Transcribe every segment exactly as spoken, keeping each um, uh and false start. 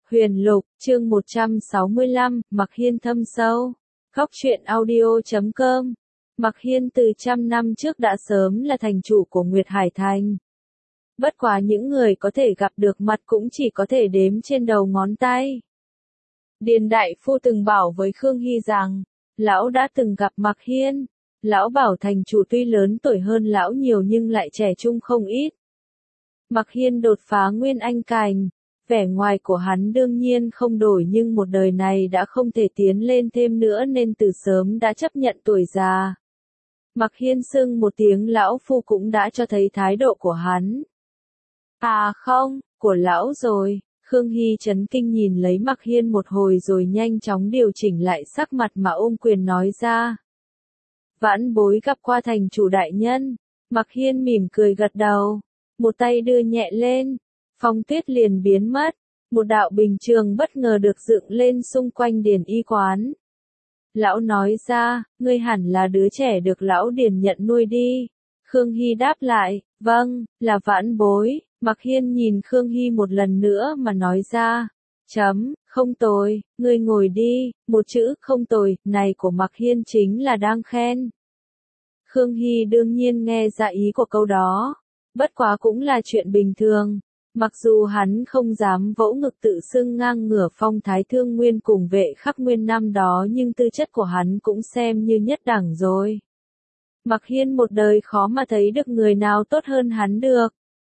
Huyền Lục, chương một trăm sáu mươi lăm, Mặc Hiên thâm sâu. Góc truyện audio chấm com. Mặc Hiên từ trăm năm trước đã sớm là thành chủ của Nguyệt Hải Thành. Bất quá những người có thể gặp được mặt cũng chỉ có thể đếm trên đầu ngón tay. Điền Đại Phu từng bảo với Khương Hy rằng, lão đã từng gặp Mặc Hiên. Lão bảo thành chủ tuy lớn tuổi hơn lão nhiều nhưng lại trẻ trung không ít. Mặc Hiên đột phá Nguyên Anh Cảnh. Vẻ ngoài của hắn đương nhiên không đổi nhưng một đời này đã không thể tiến lên thêm nữa nên từ sớm đã chấp nhận tuổi già. Mặc Hiên xưng một tiếng lão phu cũng đã cho thấy thái độ của hắn. À không, của lão rồi. Khương Hy chấn kinh nhìn lấy Mặc Hiên một hồi rồi nhanh chóng điều chỉnh lại sắc mặt mà ôm quyền nói ra. Vãn bối gặp qua thành chủ đại nhân. Mặc Hiên mỉm cười gật đầu, một tay đưa nhẹ lên. Phong tuyết liền biến mất, một đạo bình trường bất ngờ được dựng lên xung quanh Điền y quán. Lão nói ra, ngươi hẳn là đứa trẻ được lão Điền nhận nuôi đi. Khương Hy đáp lại, vâng, là vãn bối. Mặc Hiên nhìn Khương Hy một lần nữa mà nói ra, chấm, không tồi, ngươi ngồi đi, một chữ không tồi, này của Mặc Hiên chính là đang khen. Khương Hy đương nhiên nghe ra ý của câu đó, bất quá cũng là chuyện bình thường. Mặc dù hắn không dám vỗ ngực tự xưng ngang ngửa phong thái thương nguyên cùng vệ khắc nguyên năm đó nhưng tư chất của hắn cũng xem như nhất đẳng rồi. Mặc Hiên một đời khó mà thấy được người nào tốt hơn hắn được.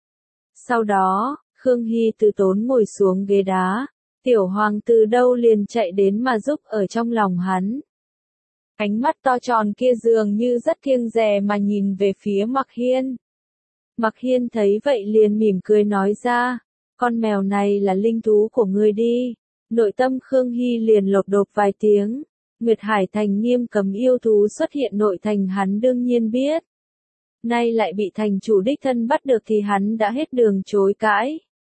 Sau đó, Khương Hy từ tốn ngồi xuống ghế đá, tiểu hoàng từ đâu liền chạy đến mà giúp ở trong lòng hắn. Ánh mắt to tròn kia dường như rất kiêng dè mà nhìn về phía Mặc Hiên. Mặc Hiên thấy vậy liền mỉm cười nói ra, con mèo này là linh thú của ngươi đi. Nội tâm Khương Hy liền lột đột vài tiếng. Nguyệt Hải Thành nghiêm cấm yêu thú xuất hiện nội thành hắn đương nhiên biết. Nay lại bị thành chủ đích thân bắt được thì hắn đã hết đường chối cãi.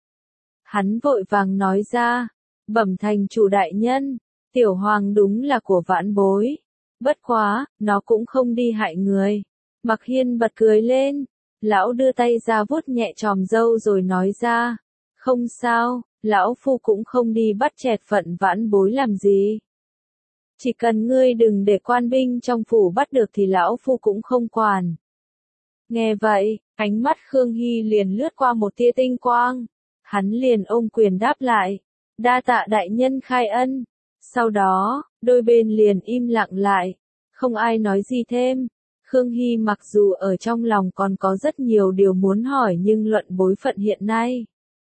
Hắn vội vàng nói ra, bẩm thành chủ đại nhân, tiểu hoàng đúng là của vãn bối. Bất quá, nó cũng không đi hại người. Mặc Hiên bật cười lên. Lão đưa tay ra vuốt nhẹ chòm râu rồi nói ra, không sao, lão phu cũng không đi bắt chẹt phận vãn bối làm gì. Chỉ cần ngươi đừng để quan binh trong phủ bắt được thì lão phu cũng không quản. Nghe vậy, ánh mắt Khương Hy liền lướt qua một tia tinh quang, hắn liền ôm quyền đáp lại, đa tạ đại nhân khai ân. Sau đó, đôi bên liền im lặng lại, không ai nói gì thêm. Khương Hy mặc dù ở trong lòng còn có rất nhiều điều muốn hỏi nhưng luận bối phận hiện nay,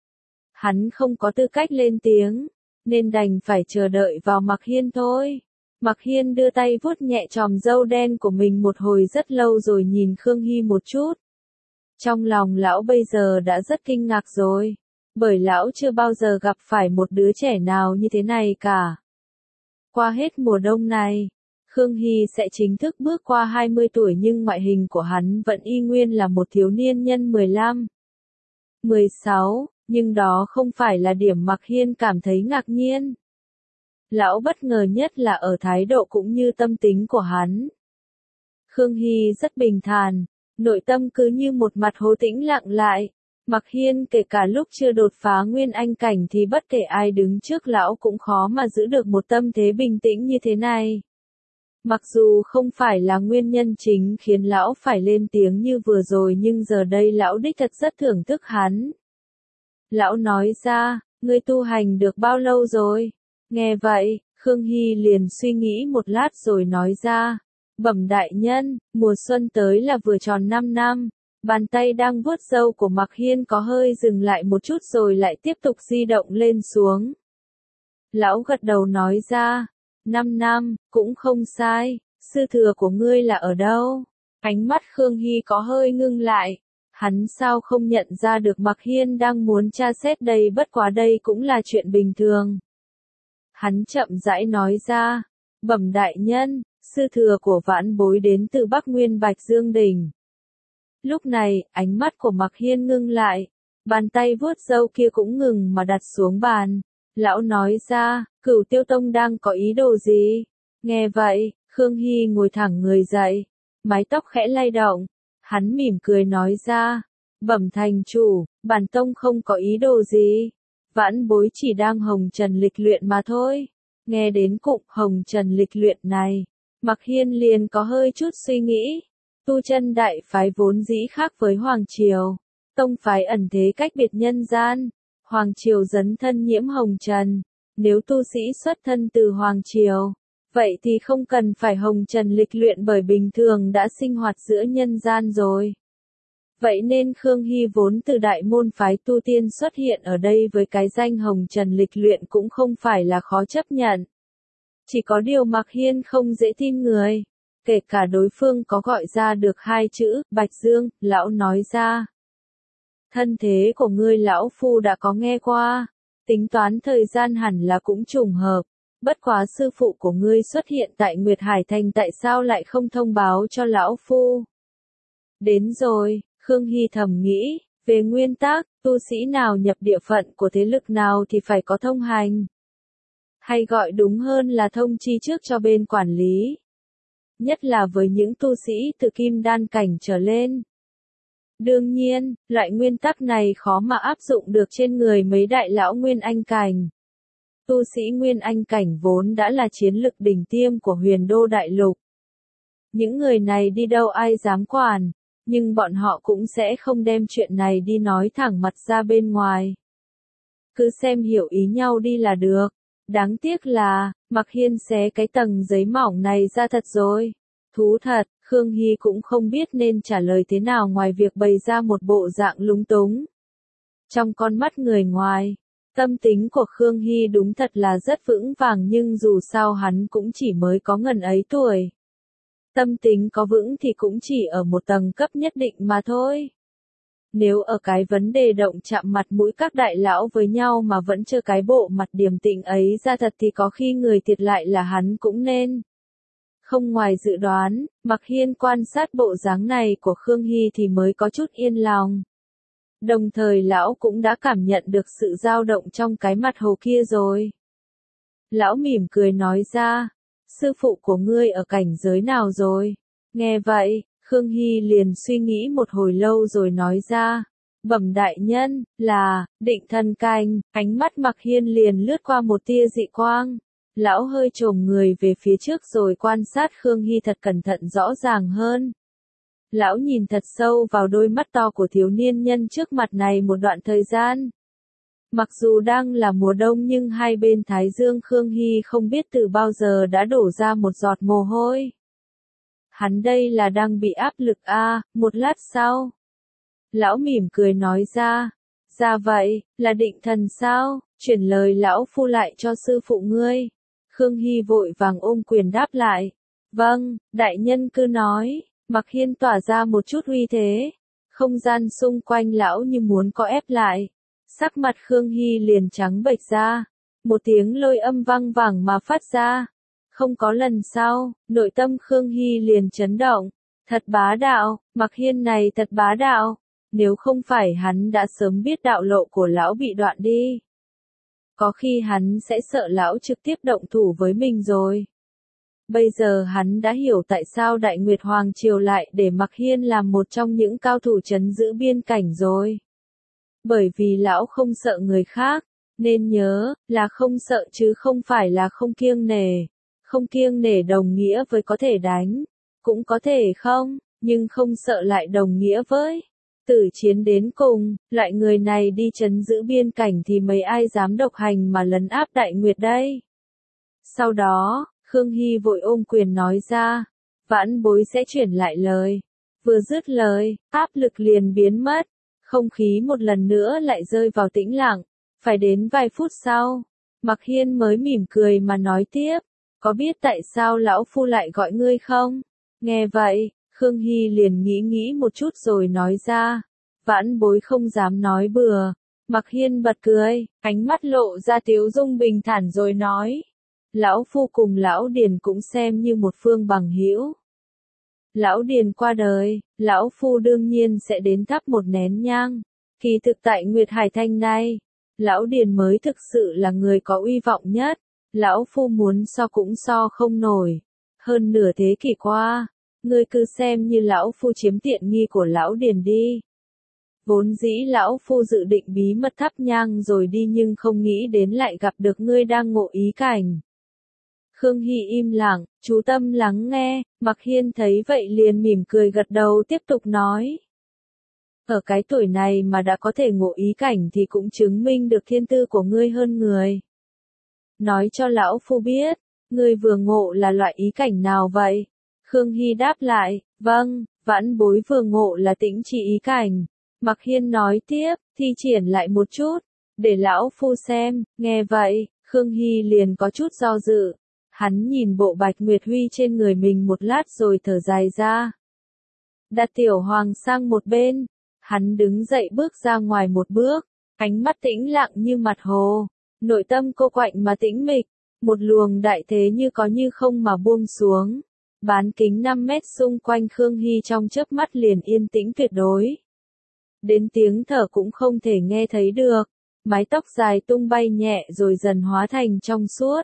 hắn không có tư cách lên tiếng, nên đành phải chờ đợi vào Mặc Hiên thôi. Mặc Hiên đưa tay vuốt nhẹ chòm râu đen của mình một hồi rất lâu rồi nhìn Khương Hy một chút. Trong lòng lão bây giờ đã rất kinh ngạc rồi, bởi lão chưa bao giờ gặp phải một đứa trẻ nào như thế này cả. Qua hết mùa đông này, Khương Hy sẽ chính thức bước qua hai mươi tuổi nhưng ngoại hình của hắn vẫn y nguyên là một thiếu niên nhân mười lăm, mười sáu, nhưng đó không phải là điểm Mặc Hiên cảm thấy ngạc nhiên. Lão bất ngờ nhất là ở thái độ cũng như tâm tính của hắn. Khương Hy rất bình thản, nội tâm cứ như một mặt hồ tĩnh lặng lại. Mặc Hiên kể cả lúc chưa đột phá Nguyên Anh Cảnh thì bất kể ai đứng trước lão cũng khó mà giữ được một tâm thế bình tĩnh như thế này. Mặc dù không phải là nguyên nhân chính khiến lão phải lên tiếng như vừa rồi nhưng giờ đây lão đích thật rất thưởng thức hắn. Lão nói ra, ngươi tu hành được bao lâu rồi? Nghe vậy, Khương Hy liền suy nghĩ một lát rồi nói ra, bẩm đại nhân, mùa xuân tới là vừa tròn năm năm. Bàn tay đang vuốt râu của Mặc Hiên có hơi dừng lại một chút rồi lại tiếp tục di động lên xuống. Lão gật đầu nói ra, năm năm, cũng không sai, sư thừa của ngươi là ở đâu? Ánh mắt Khương Hy có hơi ngưng lại, hắn sao không nhận ra được Mặc Hiên đang muốn tra xét đây, bất quá đây cũng là chuyện bình thường. Hắn chậm rãi nói ra, bẩm đại nhân, sư thừa của vãn bối đến từ Bắc Nguyên Bạch Dương Đỉnh. Lúc này, ánh mắt của Mặc Hiên ngưng lại, bàn tay vuốt râu kia cũng ngừng mà đặt xuống bàn. Lão nói ra, Cửu Tiêu Tông đang có ý đồ gì? Nghe vậy, Khương Hy ngồi thẳng người dậy, mái tóc khẽ lay động. Hắn mỉm cười nói ra, bẩm thành chủ, bản tông không có ý đồ gì. Vãn bối chỉ đang hồng trần lịch luyện mà thôi. Nghe đến cụm hồng trần lịch luyện này, Mạc Hiên liền có hơi chút suy nghĩ. Tu chân đại phái vốn dĩ khác với Hoàng Triều. Tông phái ẩn thế cách biệt nhân gian. Hoàng Triều dấn thân nhiễm hồng trần. Nếu tu sĩ xuất thân từ Hoàng Triều, vậy thì không cần phải hồng trần lịch luyện bởi bình thường đã sinh hoạt giữa nhân gian rồi. Vậy nên Khương Hy vốn từ đại môn phái tu tiên xuất hiện ở đây với cái danh hồng trần lịch luyện cũng không phải là khó chấp nhận. Chỉ có điều Mạc Hiên không dễ tin người. Kể cả đối phương có gọi ra được hai chữ, Bạch Dương, lão nói ra. Thân thế của ngươi lão phu đã có nghe qua. Tính toán thời gian hẳn là cũng trùng hợp. Bất quá sư phụ của ngươi xuất hiện tại Nguyệt Hải Thành tại sao lại không thông báo cho lão phu? Đến rồi, Khương Hy thầm nghĩ, về nguyên tắc, tu sĩ nào nhập địa phận của thế lực nào thì phải có thông hành. Hay gọi đúng hơn là thông chi trước cho bên quản lý. Nhất là với những tu sĩ từ kim đan cảnh trở lên. Đương nhiên, loại nguyên tắc này khó mà áp dụng được trên người mấy đại lão Nguyên Anh cảnh. Tu sĩ Nguyên Anh cảnh vốn đã là chiến lực đỉnh tiêm của huyền đô đại lục. Những người này đi đâu ai dám quản, nhưng bọn họ cũng sẽ không đem chuyện này đi nói thẳng mặt ra bên ngoài. Cứ xem hiểu ý nhau đi là được. Đáng tiếc là, Mạc Hiên xé cái tầng giấy mỏng này ra thật rồi. Thú thật, Khương Hy cũng không biết nên trả lời thế nào ngoài việc bày ra một bộ dạng lúng túng. Trong con mắt người ngoài, tâm tính của Khương Hy đúng thật là rất vững vàng nhưng dù sao hắn cũng chỉ mới có ngần ấy tuổi. Tâm tính có vững thì cũng chỉ ở một tầng cấp nhất định mà thôi. Nếu ở cái vấn đề động chạm mặt mũi các đại lão với nhau mà vẫn chưa cái bộ mặt điềm tĩnh ấy ra thật thì có khi người thiệt lại là hắn cũng nên. Không ngoài dự đoán, Mạc Hiên quan sát bộ dáng này của Khương Hy thì mới có chút yên lòng. Đồng thời lão cũng đã cảm nhận được sự dao động trong cái mặt hồ kia rồi. Lão mỉm cười nói ra, sư phụ của ngươi ở cảnh giới nào rồi? Nghe vậy, Khương Hy liền suy nghĩ một hồi lâu rồi nói ra, bẩm đại nhân, là, định thần canh, ánh mắt Mạc Hiên liền lướt qua một tia dị quang. Lão hơi chồm người về phía trước rồi quan sát Khương Hy thật cẩn thận rõ ràng hơn. Lão nhìn thật sâu vào đôi mắt to của thiếu niên nhân trước mặt này một đoạn thời gian. Mặc dù đang là mùa đông nhưng hai bên thái dương Khương Hy không biết từ bao giờ đã đổ ra một giọt mồ hôi. Hắn đây là đang bị áp lực a, à, một lát sau. Lão mỉm cười nói ra, ra vậy, là định thần sao, chuyển lời lão phu lại cho sư phụ ngươi. Khương Hy vội vàng ôm quyền đáp lại, vâng, đại nhân cứ nói. Mạc Hiên tỏa ra một chút uy thế, không gian xung quanh lão như muốn có ép lại. Sắc mặt Khương Hy liền trắng bệch ra, một tiếng lôi âm vang vẳng mà phát ra. Không có lần sau, nội tâm Khương Hy liền chấn động, thật bá đạo, Mạc Hiên này thật bá đạo, nếu không phải hắn đã sớm biết đạo lộ của lão bị đoạn đi. Có khi hắn sẽ sợ lão trực tiếp động thủ với mình rồi. Bây giờ hắn đã hiểu tại sao Đại Nguyệt Hoàng Triều lại để Mạc Hiên làm một trong những cao thủ trấn giữ biên cảnh rồi. Bởi vì lão không sợ người khác, nên nhớ, là không sợ chứ không phải là không kiêng nể. Không kiêng nể đồng nghĩa với có thể đánh, cũng có thể không, nhưng không sợ lại đồng nghĩa với tử chiến đến cùng, loại người này đi trấn giữ biên cảnh thì mấy ai dám độc hành mà lấn áp Đại Nguyệt đây. Sau đó, Khương Hy vội ôm quyền nói ra, vãn bối sẽ chuyển lại lời. Vừa dứt lời, áp lực liền biến mất, không khí một lần nữa lại rơi vào tĩnh lặng, phải đến vài phút sau, Mạc Hiên mới mỉm cười mà nói tiếp, có biết tại sao lão phu lại gọi ngươi không? Nghe vậy, Khương Hy liền nghĩ nghĩ một chút rồi nói ra, vãn bối không dám nói bừa. Mạc Hiên bật cười, ánh mắt lộ ra tiếu dung bình thản rồi nói, lão phu cùng lão Điền cũng xem như một phương bằng hữu. Lão Điền qua đời, lão phu đương nhiên sẽ đến thắp một nén nhang. Kỳ thực tại Nguyệt Hải Thanh này, lão Điền mới thực sự là người có uy vọng nhất. Lão phu muốn so cũng so không nổi. Hơn nửa thế kỷ qua, ngươi cứ xem như lão phu chiếm tiện nghi của lão Điền đi. Vốn dĩ lão phu dự định bí mật thắp nhang rồi đi nhưng không nghĩ đến lại gặp được ngươi đang ngộ ý cảnh. Khương Hy im lặng, chú tâm lắng nghe, Mạc Hiên thấy vậy liền mỉm cười gật đầu tiếp tục nói. Ở cái tuổi này mà đã có thể ngộ ý cảnh thì cũng chứng minh được thiên tư của ngươi hơn người. Nói cho lão phu biết, ngươi vừa ngộ là loại ý cảnh nào vậy? Khương Hy đáp lại, vâng, vãn bối vừa ngộ là tĩnh trì ý cảnh. Mạc Hiên nói tiếp, thi triển lại một chút, để lão phu xem, nghe vậy, Khương Hy liền có chút do dự. Hắn nhìn bộ bạch nguyệt huy trên người mình một lát rồi thở dài ra. Đặt tiểu hoàng sang một bên, hắn đứng dậy bước ra ngoài một bước, ánh mắt tĩnh lặng như mặt hồ, nội tâm cô quạnh mà tĩnh mịch, một luồng đại thế như có như không mà buông xuống. Bán kính năm mét xung quanh Khương Hy trong chớp mắt liền yên tĩnh tuyệt đối. Đến tiếng thở cũng không thể nghe thấy được, mái tóc dài tung bay nhẹ rồi dần hóa thành trong suốt.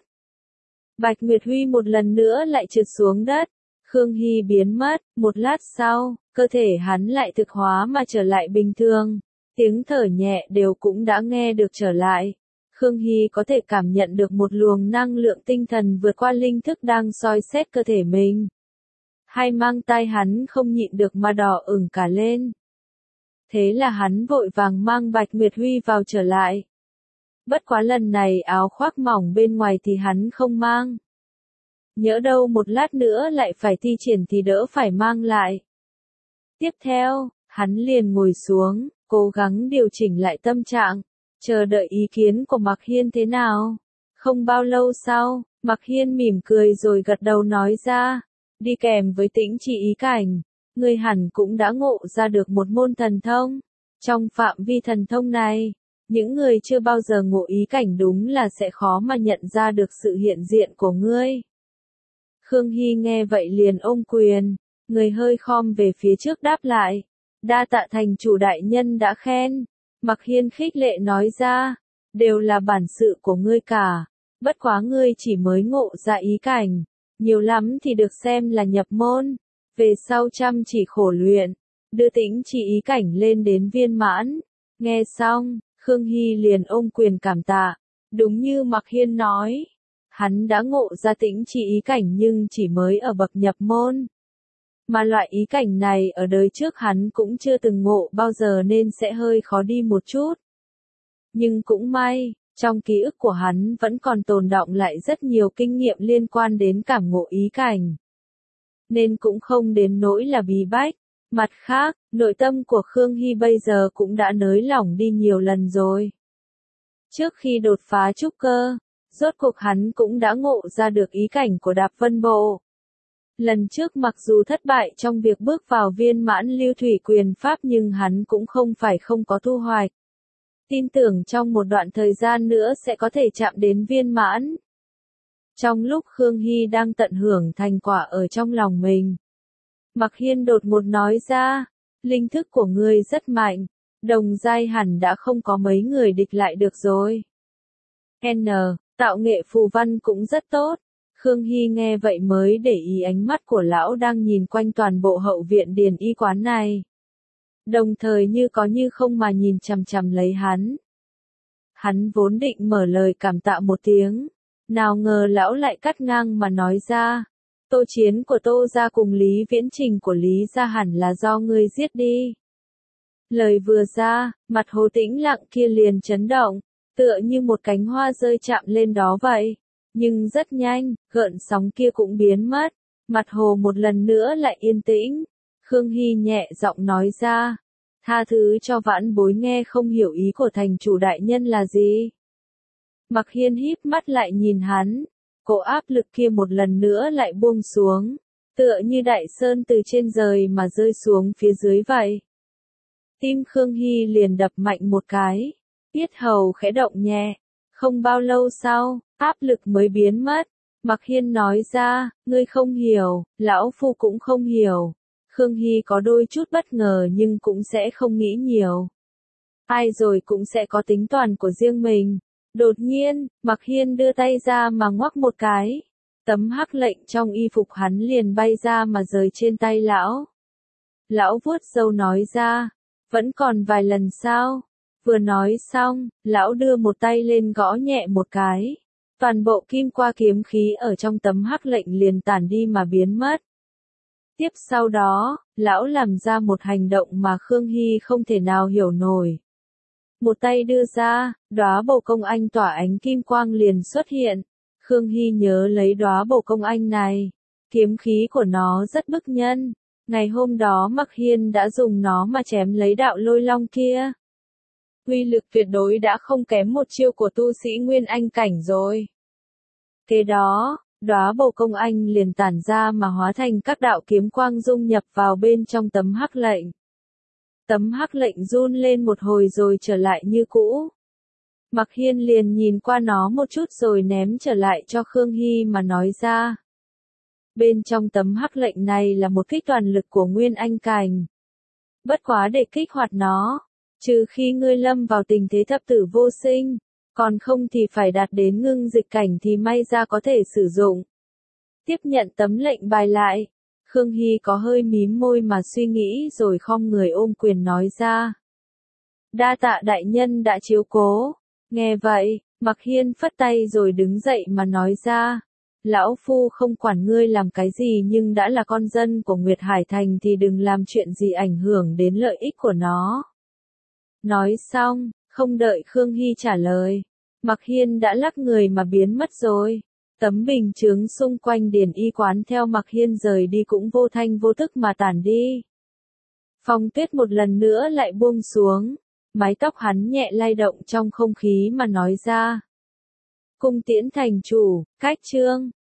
Bạch Nguyệt Huy một lần nữa lại trượt xuống đất, Khương Hy biến mất, một lát sau, cơ thể hắn lại thực hóa mà trở lại bình thường, tiếng thở nhẹ đều cũng đã nghe được trở lại. Khương Hy có thể cảm nhận được một luồng năng lượng tinh thần vượt qua linh thức đang soi xét cơ thể mình. Hai mang tai hắn không nhịn được mà đỏ ửng cả lên. Thế là hắn vội vàng mang Bạch Nguyệt Huy vào trở lại. Bất quá lần này áo khoác mỏng bên ngoài thì hắn không mang. Nhỡ đâu một lát nữa lại phải thi triển thì đỡ phải mang lại. Tiếp theo, hắn liền ngồi xuống, cố gắng điều chỉnh lại tâm trạng, chờ đợi ý kiến của Mạc Hiên thế nào. Không bao lâu sau, Mạc Hiên mỉm cười rồi gật đầu nói ra, đi kèm với tĩnh trì ý cảnh, ngươi hẳn cũng đã ngộ ra được một môn thần thông. Trong phạm vi thần thông này, những người chưa bao giờ ngộ ý cảnh đúng là sẽ khó mà nhận ra được sự hiện diện của ngươi. Khương Hy nghe vậy liền ôm quyền, người hơi khom về phía trước đáp lại. Đa tạ thành chủ đại nhân đã khen. Mạc Hiên khích lệ nói ra, đều là bản sự của ngươi cả, bất quá ngươi chỉ mới ngộ ra ý cảnh, nhiều lắm thì được xem là nhập môn, về sau chăm chỉ khổ luyện, đưa tĩnh trì ý cảnh lên đến viên mãn. Nghe xong, Khương Hy liền ôm quyền cảm tạ, đúng như Mạc Hiên nói, hắn đã ngộ ra tĩnh trì ý cảnh nhưng chỉ mới ở bậc nhập môn. Mà loại ý cảnh này ở đời trước hắn cũng chưa từng ngộ bao giờ nên sẽ hơi khó đi một chút. Nhưng cũng may, trong ký ức của hắn vẫn còn tồn đọng lại rất nhiều kinh nghiệm liên quan đến cảm ngộ ý cảnh. Nên cũng không đến nỗi là bí bách. Mặt khác, nội tâm của Khương Hy bây giờ cũng đã nới lỏng đi nhiều lần rồi. Trước khi đột phá trúc cơ, rốt cuộc hắn cũng đã ngộ ra được ý cảnh của Đạp Vân Bộ. Lần trước mặc dù thất bại trong việc bước vào viên mãn lưu thủy quyền pháp nhưng hắn cũng không phải không có thu hoạch. Tin tưởng trong một đoạn thời gian nữa sẽ có thể chạm đến viên mãn. Trong lúc Khương Hy đang tận hưởng thành quả ở trong lòng mình, Mạc Hiên đột ngột nói ra, linh thức của ngươi rất mạnh, đồng giai hẳn đã không có mấy người địch lại được rồi. N, tạo nghệ phù văn cũng rất tốt. Khương Hy nghe vậy mới để ý ánh mắt của lão đang nhìn quanh toàn bộ hậu viện điền y quán này. Đồng thời như có như không mà nhìn chằm chằm lấy hắn. Hắn vốn định mở lời cảm tạ một tiếng, nào ngờ lão lại cắt ngang mà nói ra, Tô Chiến của Tô gia cùng Lý Viễn Trình của Lý gia hẳn là do ngươi giết đi. Lời vừa ra, mặt Hồ tĩnh lặng kia liền chấn động, tựa như một cánh hoa rơi chạm lên đó vậy. Nhưng rất nhanh, gợn sóng kia cũng biến mất, mặt hồ một lần nữa lại yên tĩnh. Khương Hy nhẹ giọng nói ra, tha thứ cho vãn bối nghe không hiểu ý của thành chủ đại nhân là gì. Mạc Hiên híp mắt lại nhìn hắn, cỗ áp lực kia một lần nữa lại buông xuống, tựa như đại sơn từ trên trời mà rơi xuống phía dưới vậy. Tim Khương Hy liền đập mạnh một cái, yết hầu khẽ động nhẹ, không bao lâu sau, áp lực mới biến mất. Mạc Hiên nói ra, ngươi không hiểu, lão phu cũng không hiểu. Khương Hy có đôi chút bất ngờ nhưng cũng sẽ không nghĩ nhiều. Ai rồi cũng sẽ có tính toán của riêng mình. Đột nhiên, Mạc Hiên đưa tay ra mà ngoắc một cái. Tấm hắc lệnh trong y phục hắn liền bay ra mà rời trên tay lão. Lão vuốt râu nói ra, Vẫn còn vài lần sao? Vừa nói xong, lão đưa một tay lên gõ nhẹ một cái. Toàn bộ kim qua kiếm khí ở trong tấm hắc lệnh liền tản đi mà biến mất. Tiếp sau đó, lão làm ra một hành động mà Khương Hy không thể nào hiểu nổi. Một tay đưa ra, đóa bồ công anh tỏa ánh kim quang liền xuất hiện. Khương Hy nhớ lấy đóa bồ công anh này. Kiếm khí của nó rất bức nhân. Ngày hôm đó Mặc Hiên đã dùng nó mà chém lấy đạo lôi long kia. Uy lực tuyệt đối đã không kém một chiêu của tu sĩ Nguyên Anh cảnh rồi. Kế đó, đóa bồ công anh liền tản ra mà hóa thành các đạo kiếm quang dung nhập vào bên trong tấm hắc lệnh. Tấm hắc lệnh run lên một hồi rồi trở lại như cũ. Mặc Hiên liền nhìn qua nó một chút rồi ném trở lại cho Khương Hy mà nói ra. Bên trong tấm hắc lệnh này là một kích toàn lực của Nguyên Anh cảnh. Bất quá để kích hoạt nó, trừ khi ngươi lâm vào tình thế thập tử vô sinh, còn không thì phải đạt đến ngưng dịch cảnh thì may ra có thể sử dụng. Tiếp nhận tấm lệnh bài lại, Khương Hy có hơi mím môi mà suy nghĩ rồi khom người ôm quyền nói ra. Đa tạ đại nhân đã chiếu cố. Nghe vậy, Mặc Hiên phất tay rồi đứng dậy mà nói ra. Lão Phu không quản ngươi làm cái gì nhưng đã là con dân của Nguyệt Hải Thành thì đừng làm chuyện gì ảnh hưởng đến lợi ích của nó. Nói xong, không đợi Khương Hy trả lời, Mặc Hiên đã lắc người mà biến mất rồi. Tấm bình chướng xung quanh điển y quán theo Mặc Hiên rời đi cũng vô thanh vô tức mà tản đi. Phong Tuyết một lần nữa lại buông xuống, mái tóc hắn nhẹ lay động trong không khí mà nói ra. Cung tiễn thành chủ, cách chương.